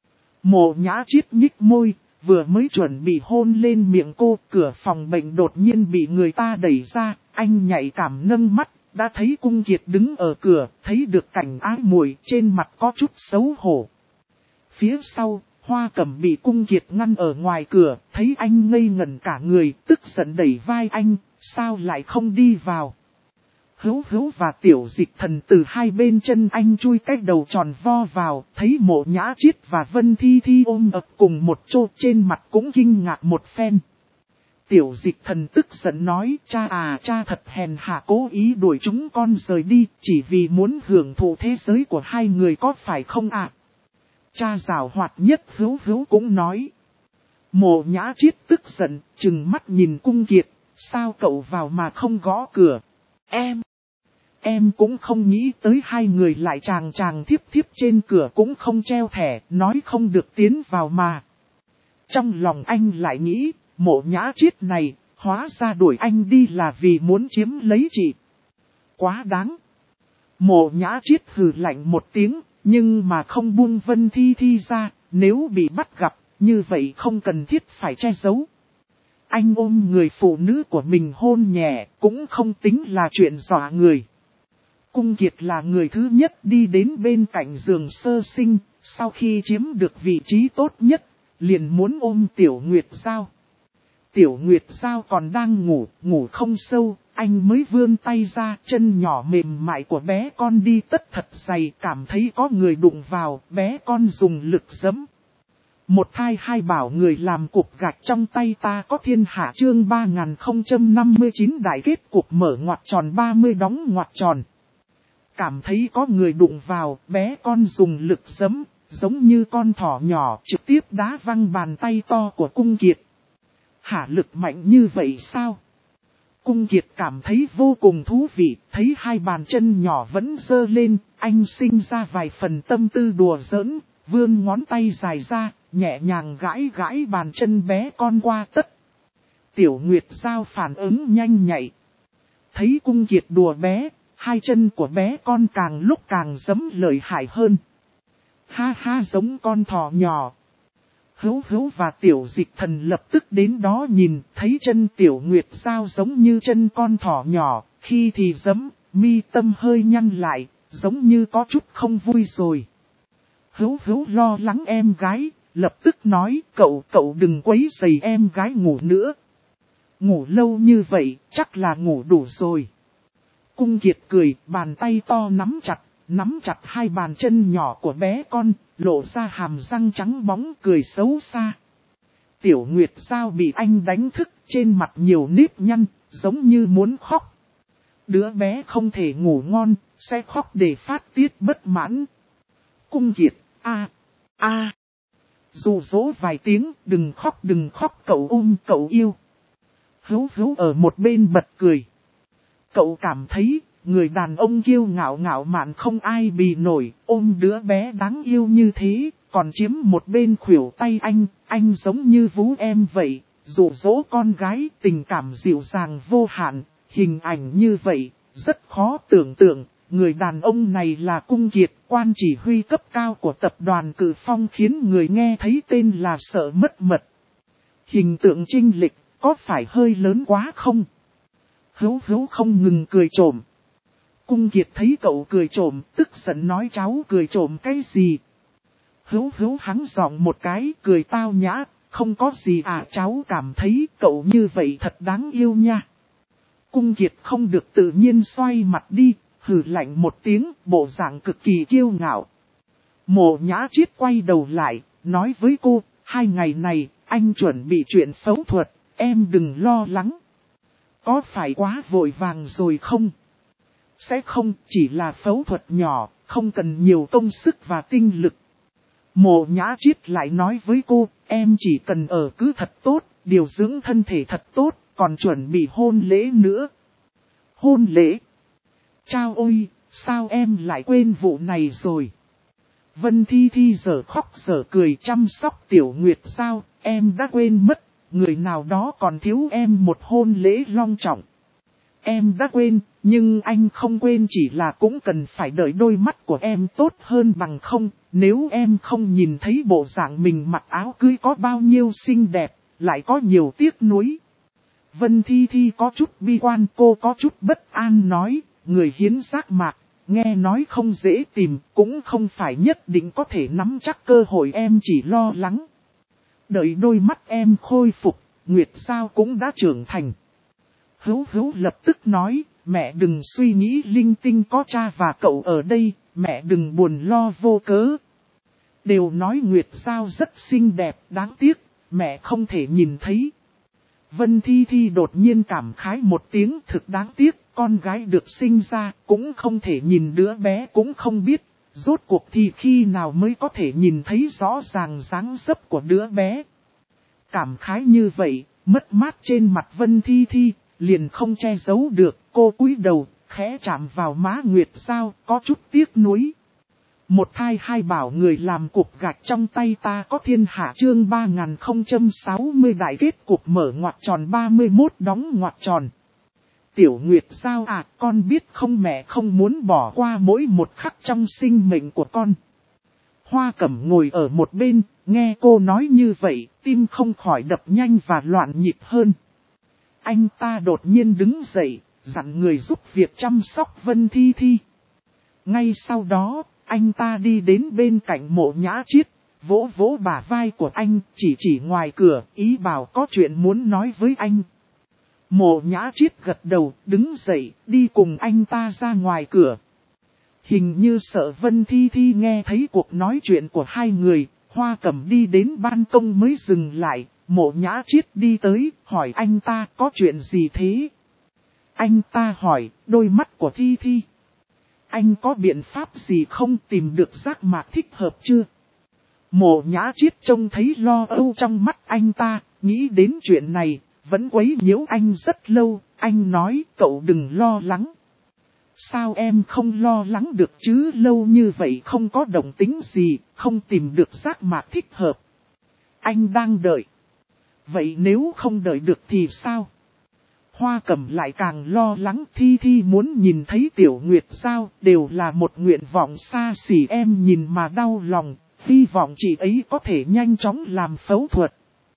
Speaker 1: Mộ Nhã Chiết nhích môi, vừa mới chuẩn bị hôn lên miệng cô, cửa phòng bệnh đột nhiên bị người ta đẩy ra, anh nhạy cảm nâng mắt, đã thấy Cung Kiệt đứng ở cửa, thấy được cảnh ái muội, trên mặt có chút xấu hổ. Phía sau, Hoa Cẩm bị Cung Kiệt ngăn ở ngoài cửa, thấy anh ngây ngẩn cả người, tức giận đẩy vai anh, sao lại không đi vào. Hữu Hữu và Tiểu Dịch Thần từ hai bên chân anh chui cái đầu tròn vo vào, thấy Mộ Nhã Chiết và Vân Thi Thi ôm ập cùng một chỗ, trên mặt cũng kinh ngạc một phen. Tiểu Dịch Thần tức giận nói, cha thật hèn hạ, cố ý đuổi chúng con rời đi, chỉ vì muốn hưởng thụ thế giới của hai người có phải không ạ? Cha giảo hoạt nhất Hữu Hữu cũng nói. Mộ Nhã Chiết tức giận, trừng mắt nhìn Cung Kiệt, sao cậu vào mà không gõ cửa? Em cũng không nghĩ tới hai người lại chàng thiếp trên cửa cũng không treo thẻ, nói không được tiến vào mà. Trong lòng anh lại nghĩ, Mộ Nhã Chiết này, hóa ra đuổi anh đi là vì muốn chiếm lấy chị. Quá đáng. Mộ Nhã Chiết hừ lạnh một tiếng, nhưng mà không buông Vân Thi Thi ra, nếu bị bắt gặp, như vậy không cần thiết phải che giấu. Anh ôm người phụ nữ của mình hôn nhẹ, cũng không tính là chuyện dọa người. Cung Kiệt là người thứ nhất đi đến bên cạnh giường sơ sinh, sau khi chiếm được vị trí tốt nhất, liền muốn ôm Tiểu Nguyệt Giao. Tiểu Nguyệt Giao còn đang ngủ không sâu, anh mới vươn tay ra, chân nhỏ mềm mại của bé con đi tất thật dày, cảm thấy có người đụng vào, bé con dùng lực giẫm. Một thai hai bảo người làm cục gạch trong tay ta có thiên hạ chương 3059 đại kết cục mở ngoặc tròn 30 đóng ngoặc tròn. Cảm thấy có người đụng vào, bé con dùng lực giẫm, giống như con thỏ nhỏ trực tiếp đá văng bàn tay to của Cung Kiệt. Hả, lực mạnh như vậy sao? Cung Kiệt cảm thấy vô cùng thú vị, thấy hai bàn chân nhỏ vẫn giơ lên, anh sinh ra vài phần tâm tư đùa giỡn, vươn ngón tay dài ra, nhẹ nhàng gãi gãi bàn chân bé con qua tất. Tiểu Nguyệt Giao phản ứng nhanh nhạy. Thấy Cung Kiệt đùa bé, hai chân của bé con càng lúc càng giẫm lợi hại hơn. Ha ha, giống con thỏ nhỏ. Hữu Hữu và Tiểu Dịch Thần lập tức đến đó nhìn, thấy chân Tiểu Nguyệt Giao giống như chân con thỏ nhỏ, khi thì giẫm, mi tâm hơi nhăn lại, giống như có chút không vui rồi. Hữu Hữu lo lắng em gái, lập tức nói, cậu đừng quấy rầy em gái ngủ nữa. Ngủ lâu như vậy, chắc là ngủ đủ rồi. Cung Kiệt cười, bàn tay to nắm chặt hai bàn chân nhỏ của bé con, lộ ra hàm răng trắng bóng, cười xấu xa. Tiểu Nguyệt Giao bị anh đánh thức, trên mặt nhiều nếp nhăn, giống như muốn khóc. Đứa bé không thể ngủ ngon, sẽ khóc để phát tiết bất mãn. Cung Kiệt, dụ dỗ vài tiếng, đừng khóc, cậu ôm cậu yêu. Hữu Hữu ở một bên bật cười. Cậu cảm thấy, người đàn ông kiêu ngạo mạn không ai bì nổi, ôm đứa bé đáng yêu như thế, còn chiếm một bên khuỷu tay anh giống như vú em vậy, dụ dỗ con gái, tình cảm dịu dàng vô hạn, hình ảnh như vậy, rất khó tưởng tượng, người đàn ông này là Cung Kiệt, quan chỉ huy cấp cao của tập đoàn Cự Phong, khiến người nghe thấy tên là sợ mất mật. Hình tượng chênh lệch, có phải hơi lớn quá không? Hữu Hữu không ngừng cười trộm. Cung Kiệt thấy cậu cười trộm, tức giận nói cháu cười trộm cái gì? Hữu Hữu hắng giọng một cái, cười tao nhã, không có gì cháu cảm thấy cậu như vậy thật đáng yêu nha. Cung Kiệt không được tự nhiên xoay mặt đi, hừ lạnh một tiếng, bộ dạng cực kỳ kiêu ngạo. Mộ Nhã Triết quay đầu lại, nói với cô, 2 ngày này, anh chuẩn bị chuyện phẫu thuật, em đừng lo lắng. Có phải quá vội vàng rồi không? Sẽ không, chỉ là phẫu thuật nhỏ, không cần nhiều công sức và tinh lực. Mộ Nhã Triết lại nói với cô, em chỉ cần ở cứ thật tốt, điều dưỡng thân thể thật tốt, còn chuẩn bị hôn lễ nữa. Hôn lễ? Chao ôi, sao em lại quên vụ này rồi? Vân Thi Thi giờ khóc giờ cười chăm sóc Tiểu Nguyệt Giao, em đã quên mất, người nào đó còn thiếu em một hôn lễ long trọng. Em đã quên, nhưng anh không quên, chỉ là cũng cần phải đợi đôi mắt của em tốt hơn bằng không, nếu em không nhìn thấy bộ dạng mình mặc áo cưới có bao nhiêu xinh đẹp, lại có nhiều tiếc nuối. Vân Thi Thi có chút bi quan, cô có chút bất an nói, người hiến giác mạc, nghe nói không dễ tìm, cũng không phải nhất định có thể nắm chắc cơ hội, em chỉ lo lắng. Đợi đôi mắt em khôi phục, Nguyệt Giao cũng đã trưởng thành. Hữu Hữu lập tức nói, mẹ đừng suy nghĩ linh tinh, có cha và cậu ở đây, mẹ đừng buồn lo vô cớ. Đều nói Nguyệt Giao rất xinh đẹp, đáng tiếc, mẹ không thể nhìn thấy. Vân Thi Thi đột nhiên cảm khái một tiếng, thực đáng tiếc, con gái được sinh ra, cũng không thể nhìn đứa bé, cũng không biết, rốt cuộc thì khi nào mới có thể nhìn thấy rõ ràng dáng dấp của đứa bé. Cảm khái như vậy, mất mát trên mặt Vân Thi Thi, liền không che giấu được, cô cúi đầu, khẽ chạm vào má Nguyệt Giao, có chút tiếc nuối. Một thai hai bảo, người làm cục gạch trong tay ta có thiên hạ, chương 3060 đại kết cục mở ngoặc tròn 31 đóng ngoặc tròn. Tiểu Nguyệt Giao con biết không, mẹ không muốn bỏ qua mỗi một khắc trong sinh mệnh của con. Hoa Cẩm ngồi ở một bên, nghe cô nói như vậy, tim không khỏi đập nhanh và loạn nhịp hơn. Anh ta đột nhiên đứng dậy, dặn người giúp việc chăm sóc Vân Thi Thi. Ngay sau đó, anh ta đi đến bên cạnh Mộ Nhã Triết, vỗ vỗ bả vai của anh, chỉ ngoài cửa, ý bảo có chuyện muốn nói với anh. Mộ Nhã Triết gật đầu, đứng dậy, đi cùng anh ta ra ngoài cửa. Hình như sợ Vân Thi Thi nghe thấy cuộc nói chuyện của hai người, Hoa Cẩm đi đến ban công mới dừng lại. Mộ Nhã Triết đi tới, hỏi anh ta có chuyện gì thế? Anh ta hỏi, đôi mắt của Thi Thi. Anh có biện pháp gì không, tìm được giác mạc thích hợp chưa? Mộ Nhã Triết trông thấy lo âu trong mắt anh ta, nghĩ đến chuyện này, vẫn quấy nhiễu anh rất lâu, Anh nói cậu đừng lo lắng. Sao em không lo lắng được chứ, lâu như vậy không có động tính gì, không tìm được giác mạc thích hợp. Anh đang đợi. Vậy nếu không đợi được thì sao? Hoa Cẩm lại càng lo lắng. Thi Thi muốn nhìn thấy Tiểu Nguyệt sao, đều là một nguyện vọng xa xỉ, em nhìn mà đau lòng, hy vọng chị ấy có thể nhanh chóng làm phẫu thuật.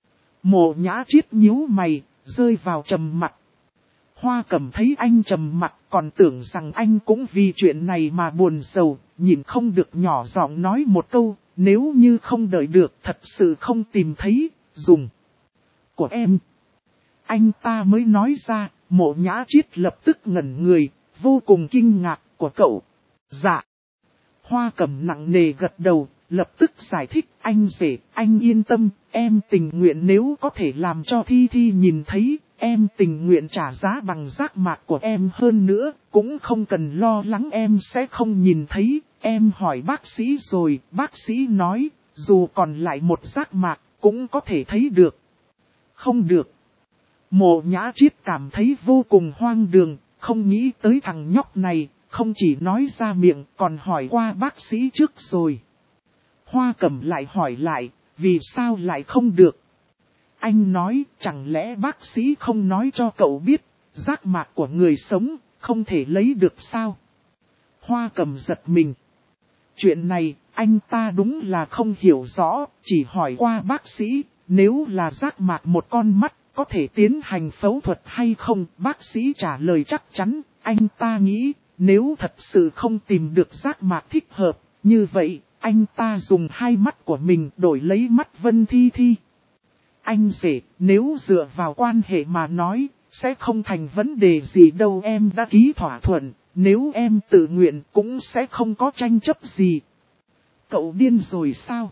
Speaker 1: Mộ Nhã Triết nhíu mày, rơi vào trầm mặc. Hoa Cẩm thấy anh trầm mặc, còn tưởng rằng anh cũng vì chuyện này mà buồn sầu, nhìn không được nhỏ giọng nói một câu, nếu như không đợi được thật sự không tìm thấy, dùng của em. Anh ta mới nói ra, Mộ Nhã Triết lập tức ngẩn người, vô cùng kinh ngạc, của cậu. Dạ. Hoa Cẩm nặng nề gật đầu, lập tức giải thích, anh rể, anh yên tâm, em tình nguyện nếu có thể làm cho Thi Thi nhìn thấy, em tình nguyện trả giá bằng giác mạc của em hơn nữa, cũng không cần lo lắng em sẽ không nhìn thấy, em hỏi bác sĩ rồi, bác sĩ nói, dù còn lại một giác mạc, cũng có thể thấy được. Không được. Mộ Nhã Triết cảm thấy vô cùng hoang đường, không nghĩ tới thằng nhóc này, không chỉ nói ra miệng còn hỏi qua bác sĩ trước rồi. Hoa Cẩm lại hỏi lại, vì sao lại không được? Anh nói, chẳng lẽ bác sĩ không nói cho cậu biết, giác mạc của người sống, không thể lấy được sao? Hoa Cẩm giật mình. Chuyện này, anh ta đúng là không hiểu rõ, chỉ hỏi qua bác sĩ, nếu là giác mạc một con mắt, có thể tiến hành phẫu thuật hay không? Bác sĩ trả lời chắc chắn, anh ta nghĩ, nếu thật sự không tìm được giác mạc thích hợp, như vậy, anh ta dùng hai mắt của mình đổi lấy mắt Vân Thi Thi. Anh rể, nếu dựa vào quan hệ mà nói, sẽ không thành vấn đề gì đâu, em đã ký thỏa thuận, nếu em tự nguyện cũng sẽ không có tranh chấp gì. Cậu điên rồi sao?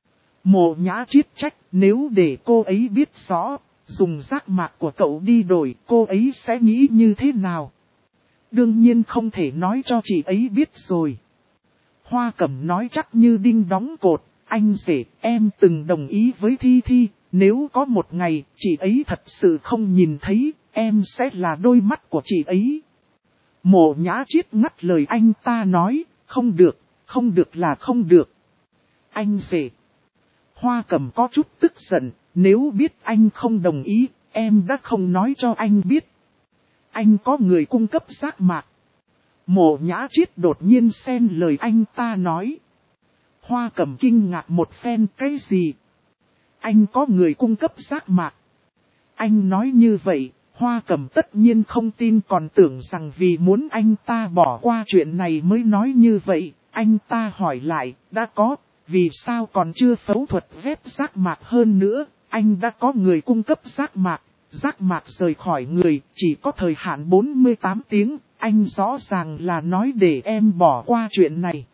Speaker 1: Mộ Nhã Triết trách, nếu để cô ấy biết rõ, dùng giác mạc của cậu đi đổi, cô ấy sẽ nghĩ như thế nào? Đương nhiên không thể nói cho chị ấy biết rồi. Hoa Cẩm nói chắc như đinh đóng cột, anh rể, em từng đồng ý với Thi Thi, nếu có một ngày chị ấy thật sự không nhìn thấy, em sẽ là đôi mắt của chị ấy. Mộ Nhã Triết ngắt lời anh ta nói, không được là không được. Anh rể. Hoa Cẩm có chút tức giận, nếu biết anh không đồng ý, em đã không nói cho anh biết. Anh có người cung cấp giác mạc. Mộ Nhã Triết đột nhiên xen lời anh ta nói. Hoa Cẩm kinh ngạc một phen, cái gì? Anh có người cung cấp giác mạc. Anh nói như vậy, Hoa Cẩm tất nhiên không tin, còn tưởng rằng vì muốn anh ta bỏ qua chuyện này mới nói như vậy. Anh ta hỏi lại, đã có, vì sao còn chưa phẫu thuật ghép giác mạc, hơn nữa, anh đã có người cung cấp giác mạc rời khỏi người, chỉ có thời hạn 48 tiếng, anh rõ ràng là nói để em bỏ qua chuyện này.